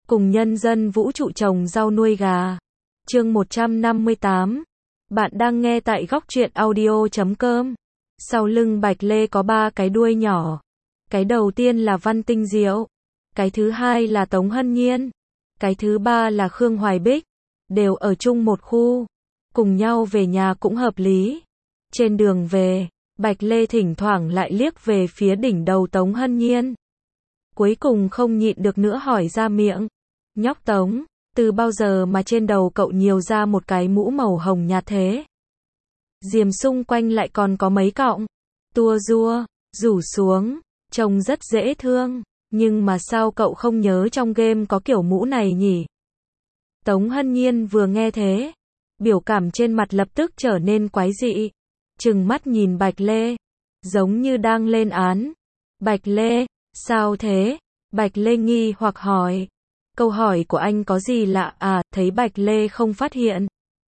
cùng nhân dân vũ trụ trồng rau nuôi gà. Chương 158. Bạn đang nghe tại góc truyện audio.com. Sau lưng Bạch Lê có 3 cái đuôi nhỏ. Cái đầu tiên là Văn Tinh Diệu, cái thứ hai là Tống Hân Nhiên, cái thứ ba là Khương Hoài Bích, đều ở chung một khu, cùng nhau về nhà cũng hợp lý. Trên đường về, Bạch Lê thỉnh thoảng lại liếc về phía đỉnh đầu Tống Hân Nhiên. Cuối cùng không nhịn được nữa hỏi ra miệng, nhóc Tống, từ bao giờ mà trên đầu cậu nhiều ra một cái mũ màu hồng nhạt thế? Diềm xung quanh lại còn có mấy cọng tua rua rủ xuống, trông rất dễ thương, nhưng mà sao cậu không nhớ trong game có kiểu mũ này nhỉ? Tống Hân Nhiên vừa nghe thế, biểu cảm trên mặt lập tức trở nên quái dị, trừng mắt nhìn Bạch Lê, giống như đang lên án. Bạch Lê, sao thế? Bạch Lê nghi hoặc hỏi. Câu hỏi của anh có gì lạ à? Thấy Bạch Lê không phát hiện,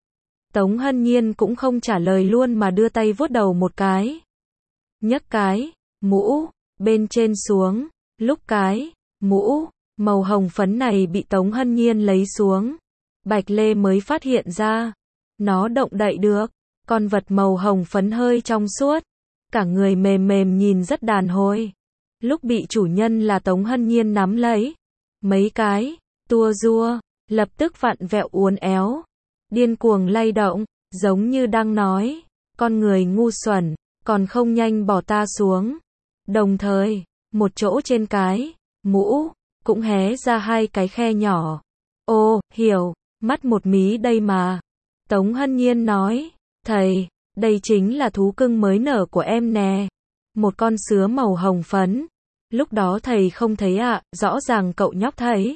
Tống Hân Nhiên cũng không trả lời luôn mà đưa tay vuốt đầu một cái, nhấc cái mũ bên trên xuống. Lúc cái mũ màu hồng phấn này bị Tống Hân Nhiên lấy xuống, Bạch Lê mới phát hiện ra nó động đậy được. Con vật màu hồng phấn hơi trong suốt, cả người mềm mềm nhìn rất đàn hồi. Lúc bị chủ nhân là Tống Hân Nhiên nắm lấy, mấy cái tua rua lập tức vặn vẹo uốn éo, điên cuồng lay động, giống như đang nói, con người ngu xuẩn, còn không nhanh bỏ ta xuống. Đồng thời, một chỗ trên cái mũ cũng hé ra 2 cái khe nhỏ. Ô, hiểu, mắt một mí đây mà. Tống Hân Nhiên nói, thầy, đây chính là thú cưng mới nở của em nè. Một con sứa màu hồng phấn. Lúc đó thầy không thấy ạ, rõ ràng cậu nhóc thấy.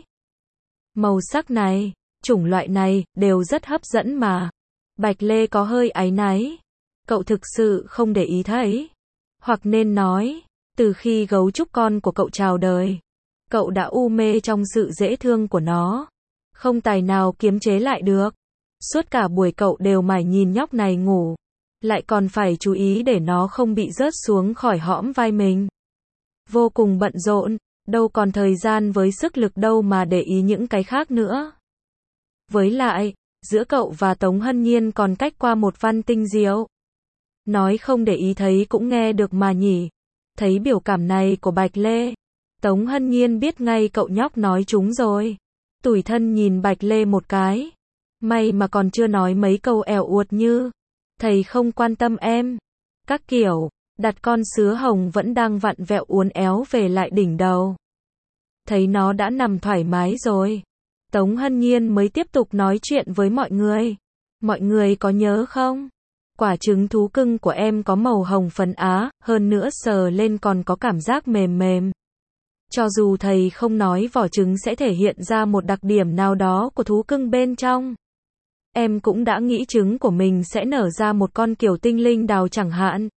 Màu sắc này, chủng loại này, đều rất hấp dẫn mà. Bạch Lê có hơi áy náy. Cậu thực sự không để ý thấy. Hoặc nên nói, từ khi gấu trúc con của cậu chào đời, cậu đã u mê trong sự dễ thương của nó, không tài nào kiềm chế lại được. Suốt cả buổi cậu đều mải nhìn nhóc này ngủ, lại còn phải chú ý để nó không bị rớt xuống khỏi hõm vai mình. Vô cùng bận rộn, đâu còn thời gian với sức lực đâu mà để ý những cái khác nữa. Với lại, giữa cậu và Tống Hân Nhiên còn cách qua một Văn Tinh Diệu. Nói không để ý thấy cũng nghe được mà nhỉ. Thấy biểu cảm này của Bạch Lê, Tống Hân Nhiên biết ngay cậu nhóc nói trúng rồi. Tủi thân nhìn Bạch Lê một cái. May mà còn chưa nói mấy câu ẻo uột như, thầy không quan tâm em, các kiểu. Đặt con sứa hồng vẫn đang vặn vẹo uốn éo về lại đỉnh đầu. Thấy nó đã nằm thoải mái rồi, Tống Hân Nhiên mới tiếp tục nói chuyện với mọi người. Mọi người có nhớ không? Quả trứng thú cưng của em có màu hồng phấn á, hơn nữa sờ lên còn có cảm giác mềm mềm. Cho dù thầy không nói vỏ trứng sẽ thể hiện ra một đặc điểm nào đó của thú cưng bên trong, em cũng đã nghĩ trứng của mình sẽ nở ra một con kiểu tinh linh đào chẳng hạn.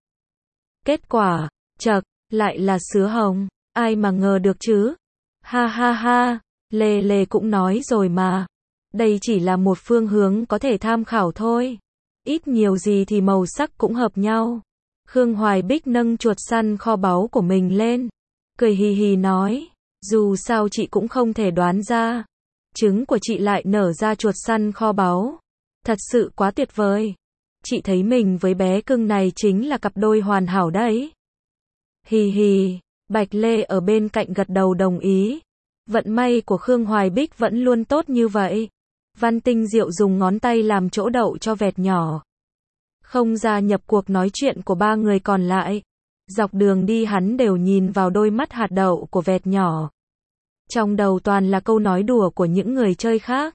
Kết quả, chậc, lại là sứa hồng, ai mà ngờ được chứ. Ha ha ha, Lê Lê cũng nói rồi mà. Đây chỉ là một phương hướng có thể tham khảo thôi. Ít nhiều gì thì màu sắc cũng hợp nhau. Khương Hoài Bích nâng chuột săn kho báu của mình lên, cười hì hì nói, dù sao chị cũng không thể đoán ra. Trứng của chị lại nở ra chuột săn kho báu. Thật sự quá tuyệt vời. Chị thấy mình với bé cưng này chính là cặp đôi hoàn hảo đấy. Hì hì, Bạch Lê ở bên cạnh gật đầu đồng ý. Vận may của Khương Hoài Bích vẫn luôn tốt như vậy. Văn Tinh Diệu dùng ngón tay làm chỗ đậu cho vẹt nhỏ, không gia nhập cuộc nói chuyện của 3 người còn lại. Dọc đường đi hắn đều nhìn vào đôi mắt hạt đậu của vẹt nhỏ. Trong đầu toàn là câu nói đùa của những người chơi khác.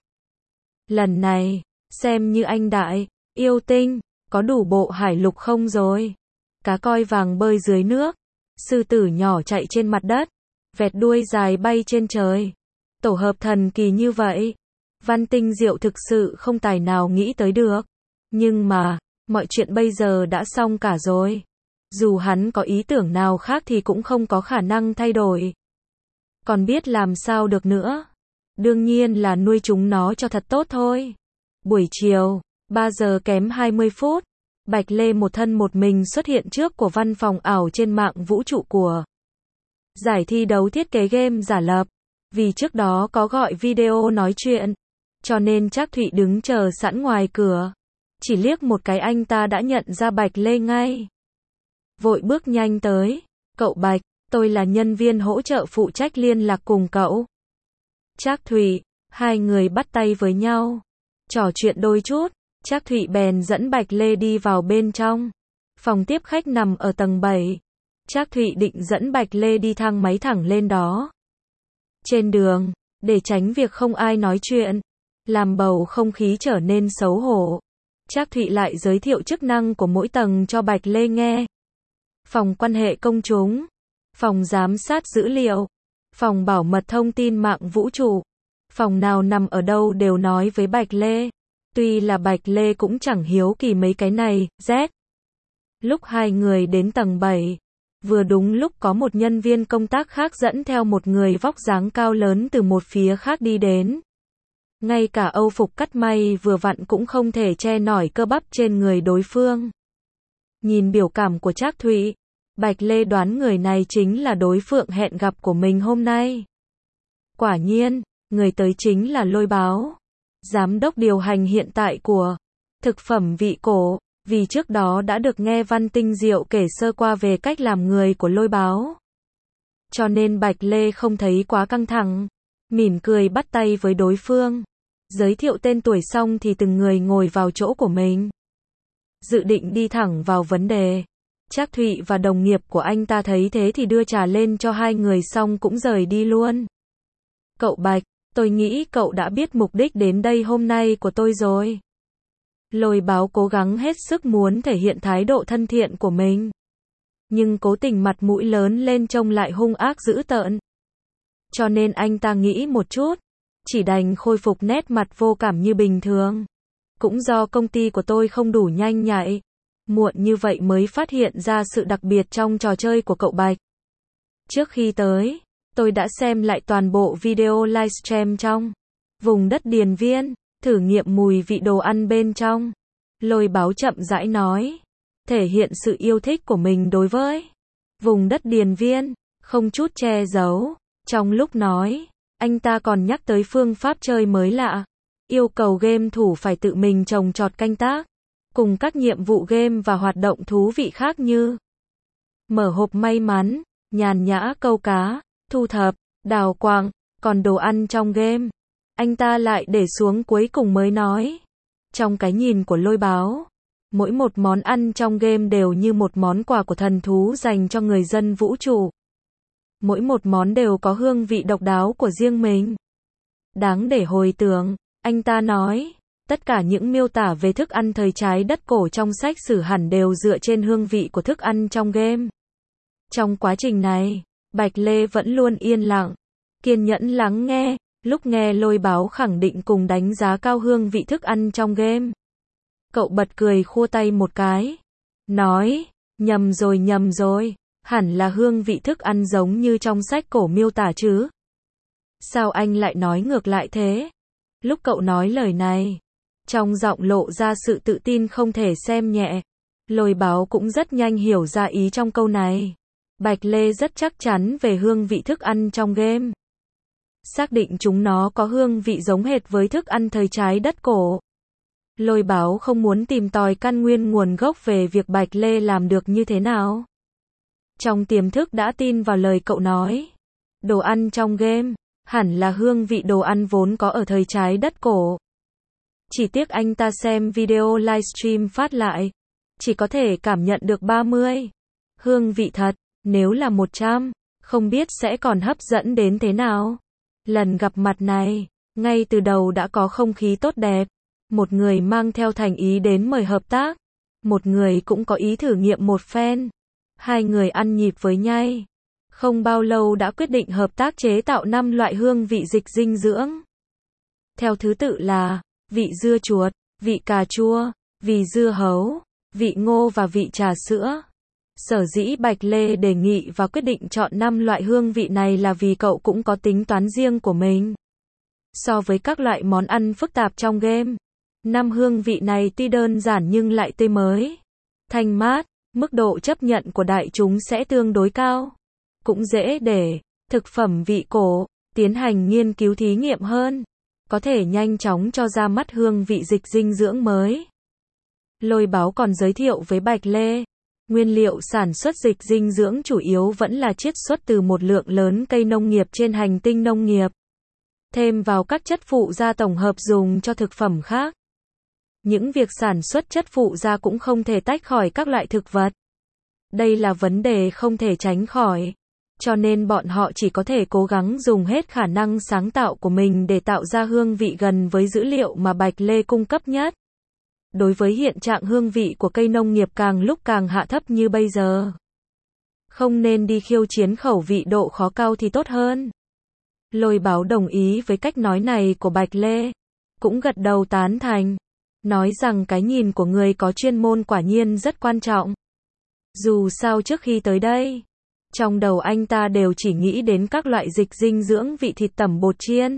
Lần này, xem như anh đại yêu tinh, có đủ bộ hải lục không rồi? Cá coi vàng bơi dưới nước, sư tử nhỏ chạy trên mặt đất, vẹt đuôi dài bay trên trời. Tổ hợp thần kỳ như vậy, Văn Tinh Diệu thực sự không tài nào nghĩ tới được. Nhưng mà, mọi chuyện bây giờ đã xong cả rồi. Dù hắn có ý tưởng nào khác thì cũng không có khả năng thay đổi. Còn biết làm sao được nữa. Đương nhiên là nuôi chúng nó cho thật tốt thôi. Buổi chiều, 3 giờ kém 20 phút, Bạch Lê một thân một mình xuất hiện trước của văn phòng ảo trên mạng vũ trụ của giải thi đấu thiết kế game giả lập. Vì trước đó có gọi video nói chuyện, cho nên Trác Thụy đứng chờ sẵn ngoài cửa. Chỉ liếc một cái anh ta đã nhận ra Bạch Lê ngay. Vội bước nhanh tới. Cậu Bạch, tôi là nhân viên hỗ trợ phụ trách liên lạc cùng cậu. Trác Thụy, hai người bắt tay với nhau. Trò chuyện đôi chút, Trác Thụy bèn dẫn Bạch Lê đi vào bên trong. Phòng tiếp khách nằm ở tầng 7. Trác Thụy định dẫn Bạch Lê đi thang máy thẳng lên đó. Trên đường, để tránh việc không ai nói chuyện, làm bầu không khí trở nên xấu hổ, Trác Thụy lại giới thiệu chức năng của mỗi tầng cho Bạch Lê nghe. Phòng quan hệ công chúng, phòng giám sát dữ liệu, phòng bảo mật thông tin mạng vũ trụ. Phòng nào nằm ở đâu đều nói với Bạch Lê. Tuy là Bạch Lê cũng chẳng hiếu kỳ mấy cái này, Lúc hai người đến tầng 7, vừa đúng lúc có một nhân viên công tác khác dẫn theo một người vóc dáng cao lớn từ một phía khác đi đến. Ngay cả âu phục cắt may vừa vặn cũng không thể che nổi cơ bắp trên người đối phương. Nhìn biểu cảm của Trác Thụy, Bạch Lê đoán người này chính là đối phương hẹn gặp của mình hôm nay. Quả nhiên, người tới chính là Lôi Báo, giám đốc điều hành hiện tại của thực phẩm vị cổ. Vì trước đó đã được nghe Văn Tinh Diệu kể sơ qua về cách làm người của Lôi Báo, cho nên Bạch Lê không thấy quá căng thẳng, mỉm cười bắt tay với đối phương. Giới thiệu tên tuổi xong thì từng người ngồi vào chỗ của mình. Dự định đi thẳng vào vấn đề. Trác Thụy và đồng nghiệp của anh ta thấy thế thì đưa trà lên cho hai người xong cũng rời đi luôn. Cậu Bạch, tôi nghĩ cậu đã biết mục đích đến đây hôm nay của tôi rồi. Lôi Báo cố gắng hết sức muốn thể hiện thái độ thân thiện của mình, nhưng cố tình mặt mũi lớn lên trông lại hung ác dữ tợn. Cho nên anh ta nghĩ một chút, chỉ đành khôi phục nét mặt vô cảm như bình thường. Cũng do công ty của tôi không đủ nhanh nhạy, muộn như vậy mới phát hiện ra sự đặc biệt trong trò chơi của cậu Bạch. Trước khi tới, tôi đã xem lại toàn bộ video livestream trong vùng đất Điền Viên, thử nghiệm mùi vị đồ ăn bên trong. Lôi Báo chậm rãi nói, thể hiện sự yêu thích của mình đối với vùng đất Điền Viên, không chút che giấu. Trong lúc nói, anh ta còn nhắc tới phương pháp chơi mới lạ, yêu cầu game thủ phải tự mình trồng trọt canh tác, cùng các nhiệm vụ game và hoạt động thú vị khác như mở hộp may mắn, nhàn nhã câu cá, thu thập, đào quạng. Còn đồ ăn trong game, anh ta lại để xuống cuối cùng mới nói. Trong cái nhìn của Lôi Báo, mỗi một món ăn trong game đều như một món quà của thần thú dành cho người dân vũ trụ. Mỗi một món đều có hương vị độc đáo của riêng mình. Đáng để hồi tưởng, anh ta nói, tất cả những miêu tả về thức ăn thời trái đất cổ trong sách sử hẳn đều dựa trên hương vị của thức ăn trong game. Trong quá trình này, Bạch Lê vẫn luôn yên lặng, kiên nhẫn lắng nghe. Lúc nghe Lôi Báo khẳng định cùng đánh giá cao hương vị thức ăn trong game, cậu bật cười khua tay một cái, nói, nhầm rồi, hẳn là hương vị thức ăn giống như trong sách cổ miêu tả chứ. Sao anh lại nói ngược lại thế? Lúc cậu nói lời này, trong giọng lộ ra sự tự tin không thể xem nhẹ. Lôi Báo cũng rất nhanh hiểu ra ý trong câu này. Bạch Lê rất chắc chắn về hương vị thức ăn trong game. Xác định chúng nó có hương vị giống hệt với thức ăn thời trái đất cổ. Lôi Báo không muốn tìm tòi căn nguyên nguồn gốc về việc Bạch Lê làm được như thế nào. Trong tiềm thức đã tin vào lời cậu nói. Đồ ăn trong game, hẳn là hương vị đồ ăn vốn có ở thời trái đất cổ. Chỉ tiếc anh ta xem video livestream phát lại, chỉ có thể cảm nhận được 30. Hương vị thật, nếu là 100, không biết sẽ còn hấp dẫn đến thế nào. Lần gặp mặt này, ngay từ đầu đã có không khí tốt đẹp. Một người mang theo thành ý đến mời hợp tác, một người cũng có ý thử nghiệm một phen. Hai người ăn nhịp với nhau. Không bao lâu đã quyết định hợp tác chế tạo 5 loại hương vị dịch dinh dưỡng. Theo thứ tự là vị dưa chuột, vị cà chua, vị dưa hấu, vị ngô và vị trà sữa. Sở dĩ Bạch Lê đề nghị và quyết định chọn 5 loại hương vị này là vì cậu cũng có tính toán riêng của mình. So với các loại món ăn phức tạp trong game, 5 hương vị này tuy đơn giản nhưng lại tươi mới, thanh mát, mức độ chấp nhận của đại chúng sẽ tương đối cao. Cũng dễ để thực phẩm vị cổ, tiến hành nghiên cứu thí nghiệm hơn, có thể nhanh chóng cho ra mắt hương vị dịch dinh dưỡng mới. Lôi báo còn giới thiệu với Bạch Lê, nguyên liệu sản xuất dịch dinh dưỡng chủ yếu vẫn là chiết xuất từ một lượng lớn cây nông nghiệp trên hành tinh nông nghiệp, thêm vào các chất phụ gia tổng hợp dùng cho thực phẩm khác. Những việc sản xuất chất phụ gia cũng không thể tách khỏi các loại thực vật. Đây là vấn đề không thể tránh khỏi. Cho nên bọn họ chỉ có thể cố gắng dùng hết khả năng sáng tạo của mình để tạo ra hương vị gần với dữ liệu mà Bạch Lê cung cấp nhất. Đối với hiện trạng hương vị của cây nông nghiệp càng lúc càng hạ thấp như bây giờ, không nên đi khiêu chiến khẩu vị độ khó cao thì tốt hơn. Lôi báo đồng ý với cách nói này của Bạch Lê, cũng gật đầu tán thành, nói rằng cái nhìn của người có chuyên môn quả nhiên rất quan trọng. Dù sao trước khi tới đây, trong đầu anh ta đều chỉ nghĩ đến các loại dịch dinh dưỡng vị thịt tẩm bột chiên,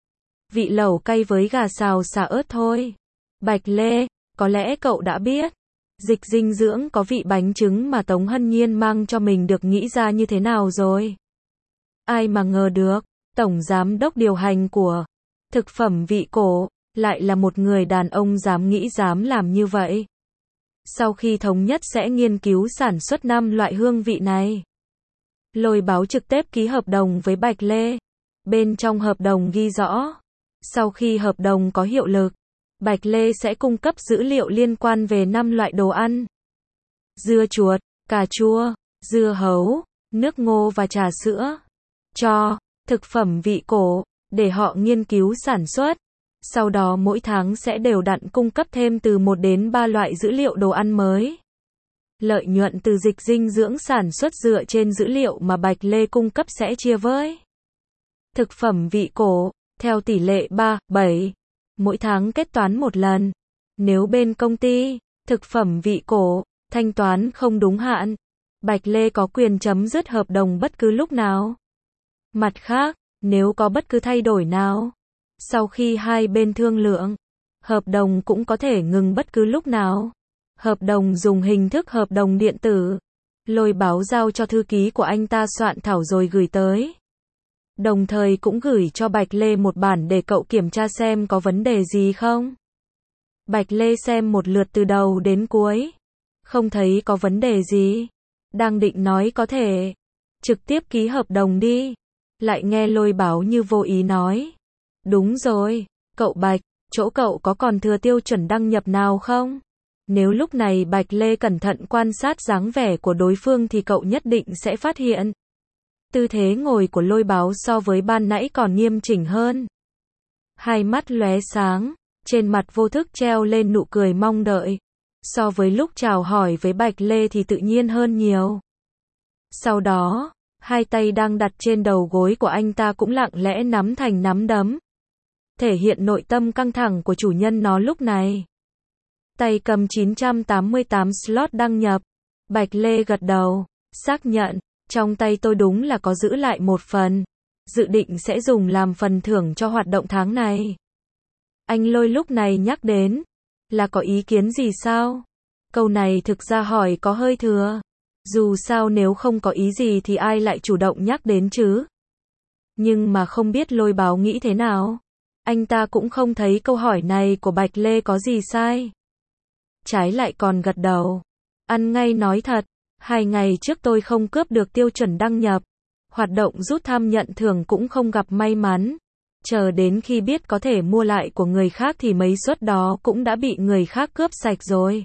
vị lẩu cay với gà xào xả ớt thôi. Bạch Lê, có lẽ cậu đã biết, dịch dinh dưỡng có vị bánh trứng mà Tống Hân Nhiên mang cho mình được nghĩ ra như thế nào rồi? Ai mà ngờ được, tổng giám đốc điều hành của thực phẩm vị cổ lại là một người đàn ông dám nghĩ dám làm như vậy. Sau khi thống nhất sẽ nghiên cứu sản xuất 5 loại hương vị này, Lôi báo trực tiếp ký hợp đồng với Bạch Lê. Bên trong hợp đồng ghi rõ, sau khi hợp đồng có hiệu lực, Bạch Lê sẽ cung cấp dữ liệu liên quan về 5 loại đồ ăn: dưa chuột, cà chua, dưa hấu, nước ngô và trà sữa, cho thực phẩm vị cổ, để họ nghiên cứu sản xuất. Sau đó mỗi tháng sẽ đều đặn cung cấp thêm từ 1 đến 3 loại dữ liệu đồ ăn mới. Lợi nhuận từ dịch dinh dưỡng sản xuất dựa trên dữ liệu mà Bạch Lê cung cấp sẽ chia với thực phẩm vị cổ, theo tỷ lệ 3:7, mỗi tháng kết toán một lần. Nếu bên công ty thực phẩm vị cổ thanh toán không đúng hạn, Bạch Lê có quyền chấm dứt hợp đồng bất cứ lúc nào. Mặt khác, nếu có bất cứ thay đổi nào, sau khi hai bên thương lượng, hợp đồng cũng có thể ngừng bất cứ lúc nào. Hợp đồng dùng hình thức hợp đồng điện tử. Lôi báo giao cho thư ký của anh ta soạn thảo rồi gửi tới. Đồng thời cũng gửi cho Bạch Lê một bản để cậu kiểm tra xem có vấn đề gì không. Bạch Lê xem một lượt từ đầu đến cuối, không thấy có vấn đề gì. Đang định nói có thể trực tiếp ký hợp đồng đi, lại nghe Lôi báo như vô ý nói: đúng rồi, cậu Bạch, chỗ cậu có còn thừa tiêu chuẩn đăng nhập nào không? Nếu lúc này Bạch Lê cẩn thận quan sát dáng vẻ của đối phương thì cậu nhất định sẽ phát hiện tư thế ngồi của Lôi báo so với ban nãy còn nghiêm chỉnh hơn. Hai mắt lóe sáng, trên mặt vô thức treo lên nụ cười mong đợi. So với lúc chào hỏi với Bạch Lê thì tự nhiên hơn nhiều. Sau đó, hai tay đang đặt trên đầu gối của anh ta cũng lặng lẽ nắm thành nắm đấm, thể hiện nội tâm căng thẳng của chủ nhân nó lúc này. Tay cầm 988 slot đăng nhập. Bạch Lê gật đầu, xác nhận, trong tay tôi đúng là có giữ lại một phần, dự định sẽ dùng làm phần thưởng cho hoạt động tháng này. Anh Lôi lúc này nhắc đến, là có ý kiến gì sao? Câu này thực ra hỏi có hơi thừa. Dù sao nếu không có ý gì thì ai lại chủ động nhắc đến chứ? Nhưng mà không biết Lôi báo nghĩ thế nào. Anh ta cũng không thấy câu hỏi này của Bạch Lê có gì sai. Trái lại còn gật đầu. Ăn ngay nói thật, 2 ngày trước tôi không cướp được tiêu chuẩn đăng nhập. Hoạt động rút thăm nhận thưởng cũng không gặp may mắn. Chờ đến khi biết có thể mua lại của người khác thì mấy suất đó cũng đã bị người khác cướp sạch rồi.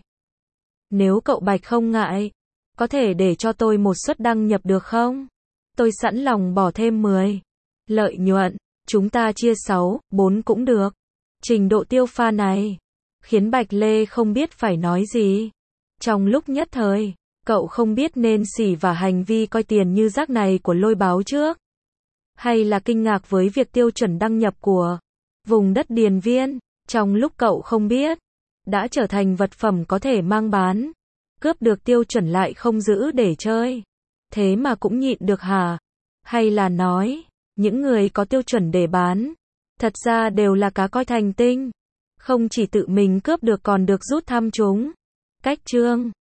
Nếu cậu Bạch không ngại, có thể để cho tôi một suất đăng nhập được không? Tôi sẵn lòng bỏ thêm 10. Lợi nhuận, chúng ta chia 6:4 cũng được. Trình độ tiêu pha này khiến Bạch Lê không biết phải nói gì. Trong lúc nhất thời, cậu không biết nên xỉ vả hành vi coi tiền như rác này của Lôi báo trước, hay là kinh ngạc với việc tiêu chuẩn đăng nhập của vùng đất Điền Viên, trong lúc cậu không biết, đã trở thành vật phẩm có thể mang bán. Cướp được tiêu chuẩn lại không giữ để chơi. Thế mà cũng nhịn được hả? Hay là nói, những người có tiêu chuẩn để bán, thật ra đều là cá coi thành tinh. Không chỉ tự mình cướp được còn được rút thăm chúng. Cách chương